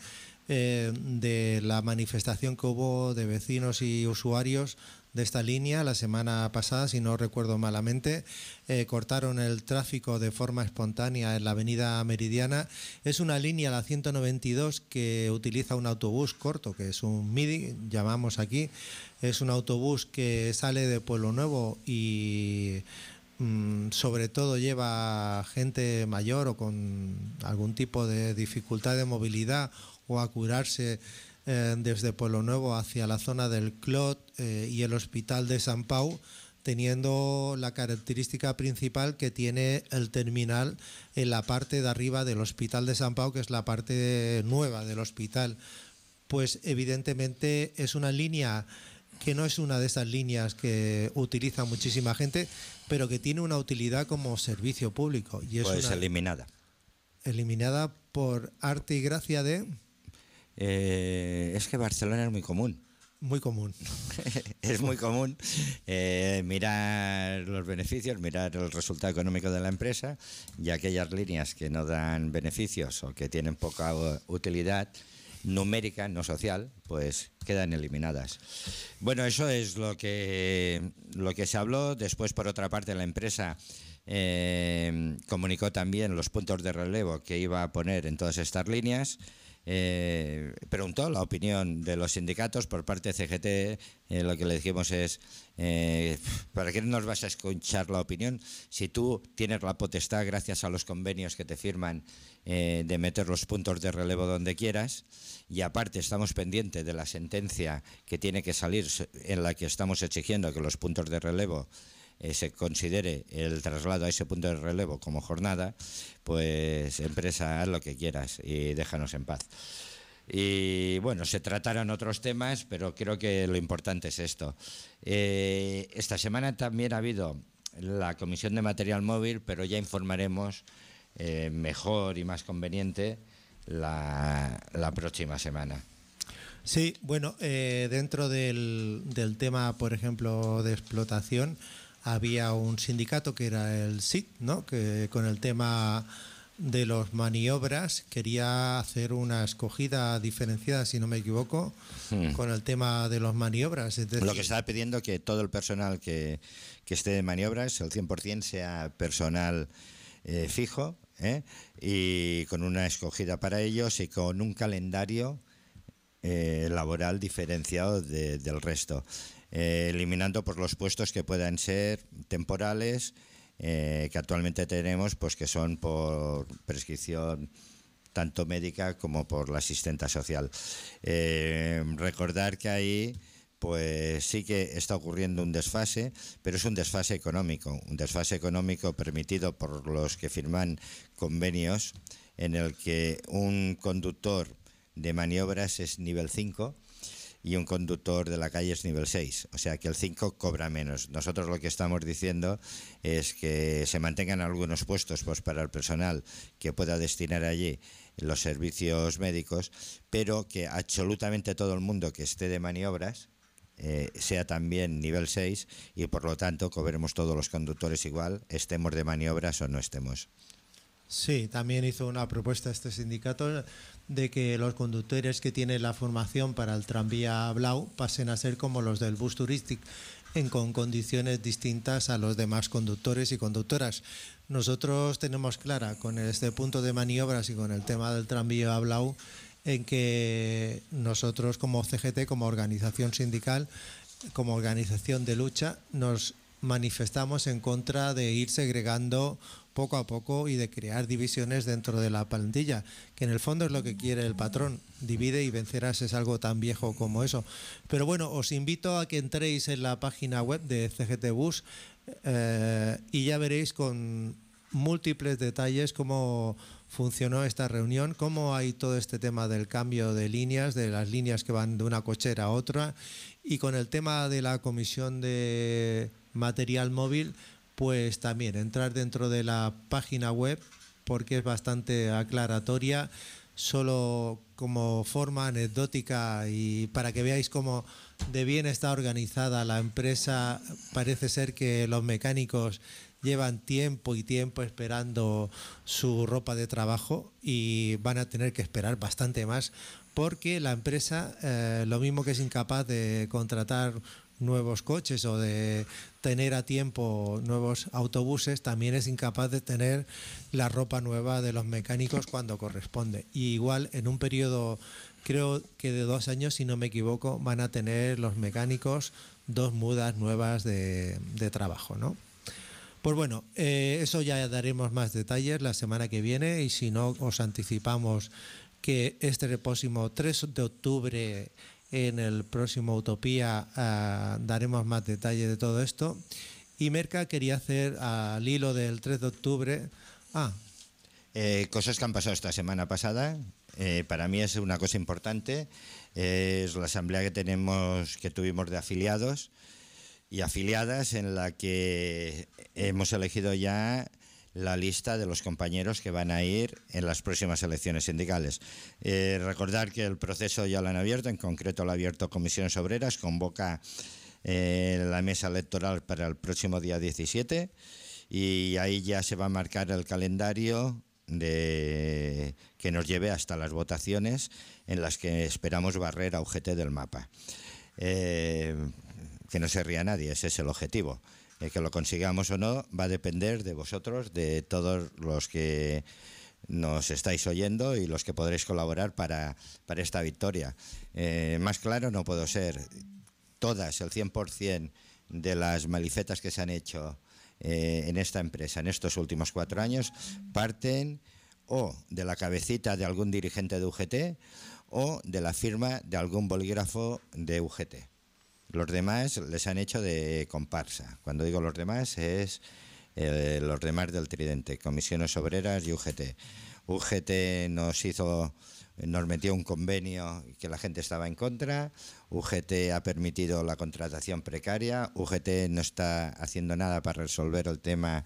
de la manifestación que hubo de vecinos y usuarios de esta línea la semana pasada, si no recuerdo malamente. Cortaron el tráfico de forma espontánea en la avenida Meridiana. Es una línea, la 192, que utiliza un autobús corto, que es un MIDI, llamamos aquí. Es un autobús que sale de Pueblo Nuevo y sobre todo lleva gente mayor o con algún tipo de dificultad de movilidad o a curarse desde Pueblo Nuevo hacia la zona del Clot y el Hospital de Sant Pau, teniendo la característica principal que tiene el terminal en la parte de arriba del Hospital de Sant Pau, que es la parte nueva del hospital. Pues evidentemente es una línea que no es una de esas líneas que utiliza muchísima gente, pero que tiene una utilidad como servicio público. Y es pues eliminada. Eliminada por arte y gracia de... es que Barcelona es muy común. Muy común. Es muy común mirar los beneficios, mirar el resultado económico de la empresa, y aquellas líneas que no dan beneficios o que tienen poca utilidad numérica, no social, pues quedan eliminadas. Bueno, eso es lo que se habló. Después, por otra parte, la empresa comunicó también los puntos de relevo que iba a poner en todas estas líneas. Preguntó la opinión de los sindicatos por parte de CGT. Lo que le dijimos es, ¿para qué nos vas a escuchar la opinión si tú tienes la potestad, gracias a los convenios que te firman, de meter los puntos de relevo donde quieras? Y aparte estamos pendientes de la sentencia que tiene que salir, en la que estamos exigiendo que los puntos de relevo se considere el traslado a ese punto de relevo como jornada. Pues empresa, haz lo que quieras y déjanos en paz. Y bueno, se trataron otros temas, pero creo que lo importante es esto. Esta semana también ha habido la comisión de material móvil, pero ya informaremos mejor y más conveniente la próxima semana. Sí, bueno, dentro del tema, por ejemplo, de explotación, había un sindicato que era el SIT, ¿no?, que con el tema de los maniobras quería hacer una escogida diferenciada, si no me equivoco, con el tema de los maniobras. Es decir, lo que estaba pidiendo, que todo el personal que esté de maniobras, el 100%, sea personal fijo, y con una escogida para ellos y con un calendario laboral diferenciado del resto. eliminando por los puestos que puedan ser temporales, que actualmente tenemos, pues que son por prescripción tanto médica como por la asistenta social. Recordar que ahí pues sí que está ocurriendo un desfase, pero es un desfase económico permitido por los que firman convenios, en el que un conductor de maniobras es nivel 5 y un conductor de la calle es nivel 6, o sea que el 5 cobra menos. Nosotros lo que estamos diciendo es que se mantengan algunos puestos pues para el personal que pueda destinar allí los servicios médicos, pero que absolutamente todo el mundo que esté de maniobras sea también nivel 6 y por lo tanto cobremos todos los conductores igual, estemos de maniobras o no estemos. Sí, también hizo una propuesta este sindicato de que los conductores que tienen la formación para el tranvía Blau pasen a ser como los del bus turístico, con condiciones distintas a los demás conductores y conductoras. Nosotros tenemos clara con este punto de maniobras y con el tema del tranvía Blau en que nosotros como CGT, como organización sindical, como organización de lucha, nos manifestamos en contra de ir segregando poco a poco y de crear divisiones dentro de la plantilla, que en el fondo es lo que quiere el patrón. Divide y vencerás es algo tan viejo como eso. Pero bueno, os invito a que entréis en la página web de CGT Bus y ya veréis con múltiples detalles cómo funcionó esta reunión, cómo hay todo este tema del cambio de líneas, de las líneas que van de una cochera a otra, y con el tema de la comisión de material móvil, pues también entrar dentro de la página web porque es bastante aclaratoria, solo como forma anecdótica y para que veáis cómo de bien está organizada la empresa. Parece ser que los mecánicos llevan tiempo y tiempo esperando su ropa de trabajo y van a tener que esperar bastante más porque la empresa, lo mismo que es incapaz de contratar nuevos coches o de tener a tiempo nuevos autobuses, también es incapaz de tener la ropa nueva de los mecánicos cuando corresponde. Y igual en un periodo, creo que de 2 años, si no me equivoco, van a tener los mecánicos 2 mudas nuevas de trabajo, ¿no? Pues bueno, eso ya daremos más detalles la semana que viene, y si no, os anticipamos que este próximo 3 de octubre en el próximo Utopía daremos más detalles de todo esto. Y Merca quería hacer al hilo del 3 de octubre... Cosas que han pasado esta semana pasada. Para mí es una cosa importante. Es la asamblea que tuvimos de afiliados y afiliadas, en la que hemos elegido ya la lista de los compañeros que van a ir en las próximas elecciones sindicales. Recordar que el proceso ya lo han abierto, en concreto lo ha abierto Comisiones Obreras, convoca la mesa electoral para el próximo día 17 y ahí ya se va a marcar el calendario que nos lleve hasta las votaciones en las que esperamos barrer a UGT del mapa. Que no se ría nadie, ese es el objetivo. Que lo consigamos o no va a depender de vosotros, de todos los que nos estáis oyendo y los que podréis colaborar para esta victoria. Más claro no puedo ser. Todas, el 100% de las malifetas que se han hecho en esta empresa en estos últimos 4 años parten o de la cabecita de algún dirigente de UGT o de la firma de algún bolígrafo de UGT. Los demás les han hecho de comparsa. Cuando digo los demás es los demás del tridente, Comisiones Obreras y UGT. UGT nos metió un convenio que la gente estaba en contra. UGT ha permitido la contratación precaria. UGT no está haciendo nada para resolver el tema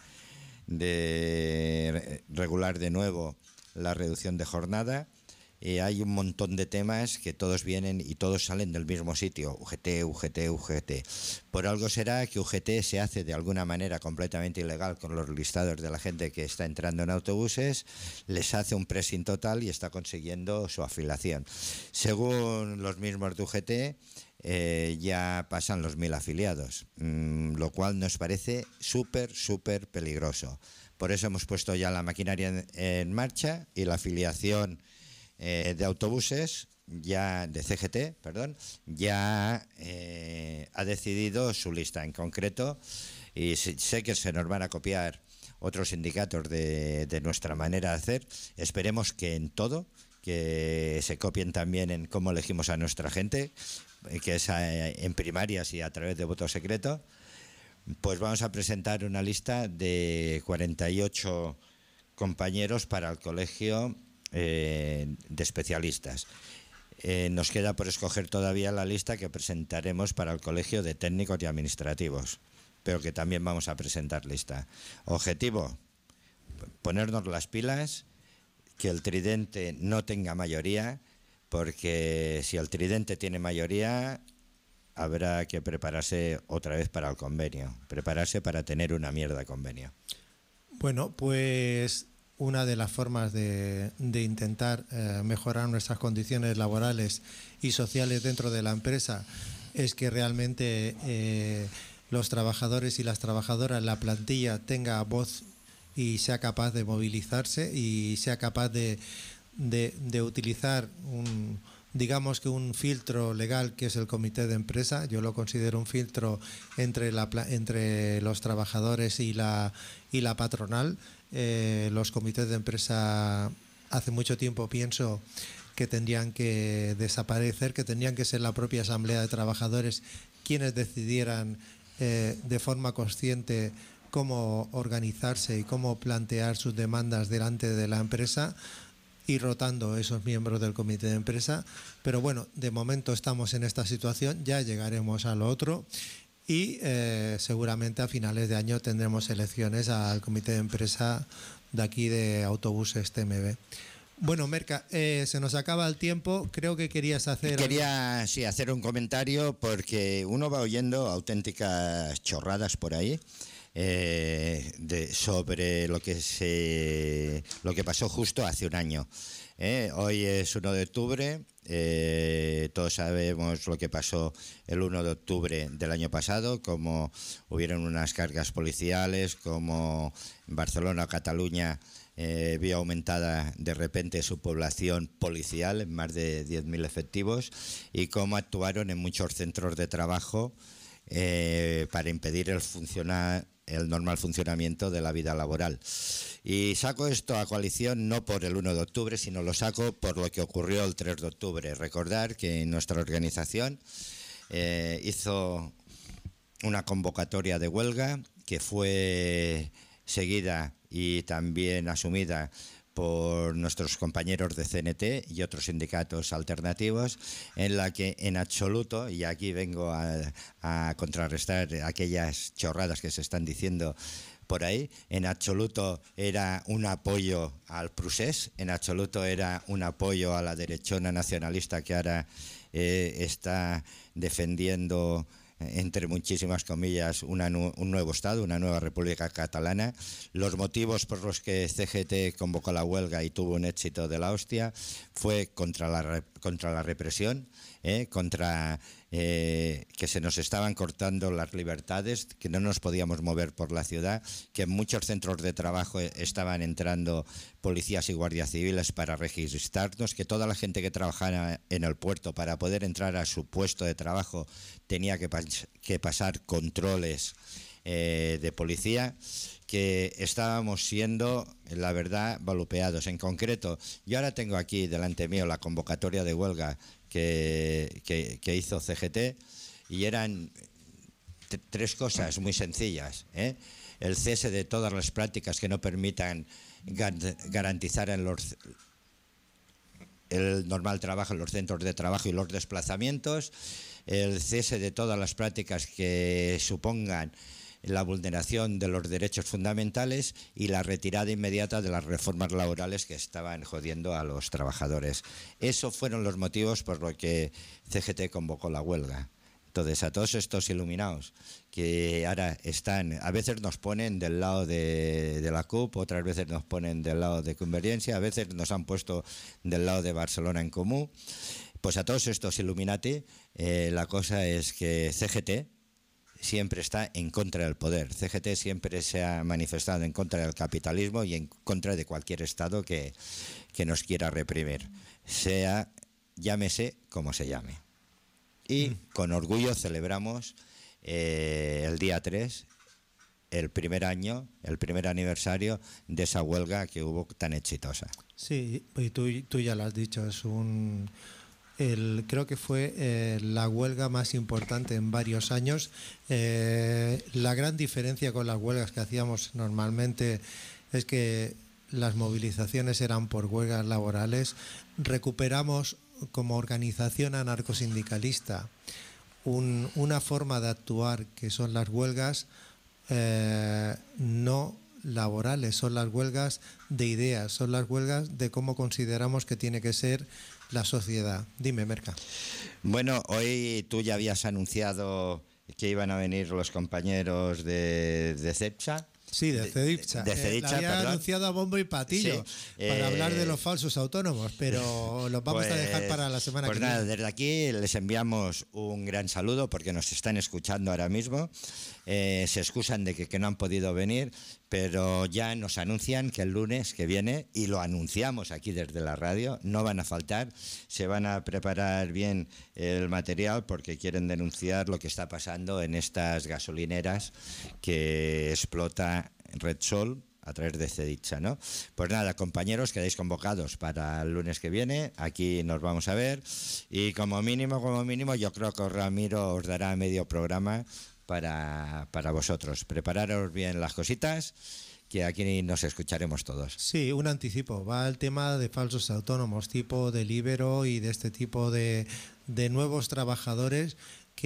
de regular de nuevo la reducción de jornada. Hay un montón de temas que todos vienen y todos salen del mismo sitio, UGT, UGT, UGT. Por algo será que UGT se hace de alguna manera completamente ilegal con los listados de la gente que está entrando en autobuses, les hace un pressing total y está consiguiendo su afiliación. Según los mismos de UGT, ya pasan los 1000 afiliados, lo cual nos parece súper peligroso. Por eso hemos puesto ya la maquinaria en marcha y la afiliación de autobuses ya de CGT, perdón, ya ha decidido su lista en concreto, y sé que se nos van a copiar otros sindicatos de nuestra manera de hacer. Esperemos que en todo, que se copien también en cómo elegimos a nuestra gente, que es en primarias y a través de voto secreto. Pues vamos a presentar una lista de 48 compañeros para el colegio de especialistas. Nos queda por escoger todavía la lista que presentaremos para el colegio de técnicos y administrativos, pero que también vamos a presentar lista. Objetivo, ponernos las pilas, que el tridente no tenga mayoría, porque si el tridente tiene mayoría, habrá que prepararse otra vez para el convenio, prepararse para tener una mierda de convenio. Bueno, pues una de las formas de intentar mejorar nuestras condiciones laborales y sociales dentro de la empresa es que realmente los trabajadores y las trabajadoras, la plantilla, tenga voz y sea capaz de movilizarse y sea capaz de utilizar digamos que un filtro legal que es el comité de empresa. Yo lo considero un filtro entre los trabajadores y la patronal. Los comités de empresa hace mucho tiempo pienso que tendrían que desaparecer, que tendrían que ser la propia asamblea de trabajadores quienes decidieran de forma consciente cómo organizarse y cómo plantear sus demandas delante de la empresa, y rotando esos miembros del comité de empresa. Pero bueno, de momento estamos en esta situación, ya llegaremos a lo otro, y seguramente a finales de año tendremos elecciones al comité de empresa de aquí de Autobuses TMB. Bueno, Merca, se nos acaba el tiempo. Creo que querías hacer... Quería hacer un comentario, porque uno va oyendo auténticas chorradas por ahí sobre lo que pasó justo hace un año. Hoy es 1 de octubre, todos sabemos lo que pasó el 1 de octubre del año pasado, como hubieron unas cargas policiales, como en Barcelona o Cataluña vio aumentada de repente su población policial en más de 10.000 efectivos, y cómo actuaron en muchos centros de trabajo para impedir el normal funcionamiento de la vida laboral. Y saco esto a coalición no por el 1 de octubre, sino lo saco por lo que ocurrió el 3 de octubre. Recordar que nuestra organización hizo una convocatoria de huelga que fue seguida y también asumida por nuestros compañeros de CNT y otros sindicatos alternativos, en la que en absoluto, y aquí vengo a contrarrestar aquellas chorradas que se están diciendo por ahí, en absoluto era un apoyo al procés, en absoluto era un apoyo a la derechona nacionalista que ahora está defendiendo, entre muchísimas comillas, un nuevo Estado, una nueva República Catalana. Los motivos por los que CGT convocó la huelga y tuvo un éxito de la hostia fue contra la represión, contra que se nos estaban cortando las libertades, que no nos podíamos mover por la ciudad, que en muchos centros de trabajo estaban entrando policías y guardias civiles para registrarnos, que toda la gente que trabajaba en el puerto para poder entrar a su puesto de trabajo tenía que pasar controles de policía, que estábamos siendo, la verdad, valupeados. En concreto, yo ahora tengo aquí delante mío la convocatoria de huelga que hizo CGT, y eran tres cosas muy sencillas, el cese de todas las prácticas que no permitan garantizar el normal trabajo en los centros de trabajo y los desplazamientos, el cese de todas las prácticas que supongan la vulneración de los derechos fundamentales y la retirada inmediata de las reformas laborales que estaban jodiendo a los trabajadores. Esos fueron los motivos por los que CGT convocó la huelga. Entonces, a todos estos iluminados que ahora están, a veces nos ponen del lado de la CUP, otras veces nos ponen del lado de Convergencia, a veces nos han puesto del lado de Barcelona en Comú, pues a todos estos Illuminati, la cosa es que CGT siempre está en contra del poder. CGT siempre se ha manifestado en contra del capitalismo y en contra de cualquier Estado que nos quiera reprimir, sea llámese como se llame. Y con orgullo celebramos el día 3, el primer aniversario de esa huelga que hubo tan exitosa. Sí, y tú ya lo has dicho, creo que fue la huelga más importante en varios años. La gran diferencia con las huelgas que hacíamos normalmente es que las movilizaciones eran por huelgas laborales. Recuperamos como organización anarcosindicalista una forma de actuar que son las huelgas no laborales, son las huelgas de ideas, son las huelgas de cómo consideramos que tiene que ser la sociedad. Dime, Merca. Bueno, hoy tú ya habías anunciado que iban a venir los compañeros de CEPSA. Sí, de CEDIPSA. De CEDIPSA, la había perdón. anunciado a bombo y platillo, Sí, para hablar de los falsos autónomos, pero los vamos a dejar para la semana que nada, viene. desde aquí les enviamos un gran saludo porque nos están escuchando ahora mismo. Se excusan de que no han podido venir, pero ya nos anuncian que el lunes que viene, y lo anunciamos aquí desde la radio, no van a faltar, se van a preparar bien el material porque quieren denunciar lo que está pasando en estas gasolineras que explota Repsol a través de CEDIPSA, ¿no? Pues nada, compañeros, quedáis convocados para el lunes que viene, aquí nos vamos a ver, y como mínimo, yo creo que Ramiro os dará medio programa para vosotros. Prepararos bien las cositas, que aquí nos escucharemos todos. Sí, un anticipo. Va el tema de falsos autónomos, tipo Deliveroo y de este tipo de nuevos trabajadores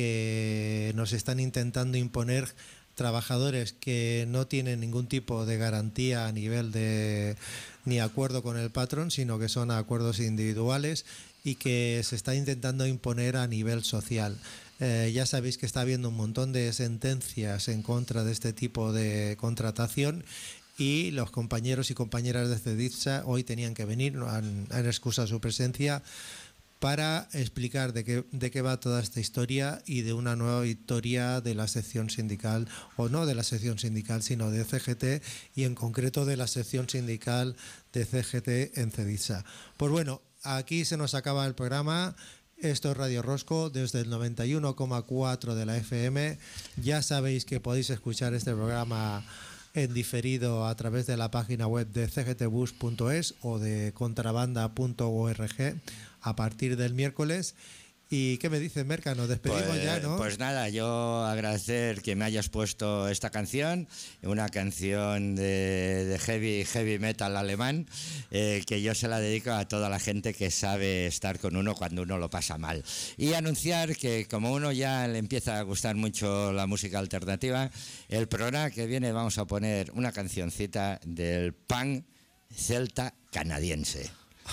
que nos están intentando imponer, trabajadores que no tienen ningún tipo de garantía a nivel de ni acuerdo con el patrón, sino que son acuerdos individuales y que se está intentando imponer a nivel social. Ya sabéis que está habiendo un montón de sentencias en contra de este tipo de contratación y los compañeros y compañeras de CEDIPSA hoy tenían que venir, han excusado su presencia para explicar de qué va toda esta historia y de una nueva victoria de la sección sindical, o no de la sección sindical, sino de CGT y en concreto de la sección sindical de CGT en CEDIPSA. Pues bueno, aquí se nos acaba el programa. Esto es Radio Rosco desde el 91,4 de la FM. Ya sabéis que podéis escuchar este programa en diferido a través de la página web de cgtbus.es o de contrabanda.org a partir del miércoles. ¿Y qué me dices, Merca? Nos despedimos ya, ¿no? Pues nada, yo agradecer que me hayas puesto esta canción, una canción de heavy metal alemán, que yo se la dedico a toda la gente que sabe estar con uno cuando uno lo pasa mal. Y anunciar que como uno ya le empieza a gustar mucho la música alternativa, el programa que viene vamos a poner una cancioncita del punk celta canadiense.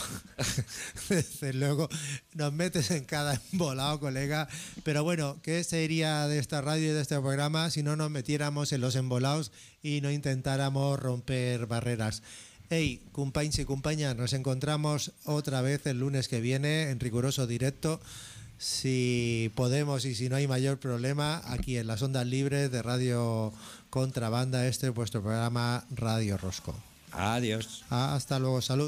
Desde luego nos metes en cada embolado, colega, pero bueno, ¿qué sería de esta radio y de este programa si no nos metiéramos en los embolados y no intentáramos romper barreras? Hey, companys y compañeras, nos encontramos otra vez el lunes que viene en riguroso directo, si podemos y si no hay mayor problema, aquí en las ondas libres de Radio Contrabanda. Este es vuestro programa Radio Rosco. Adiós. Hasta luego, salud.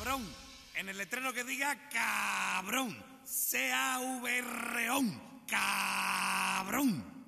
cabrón. En el letrero que diga cabrón. C-A-V-R-O-N. Cabrón.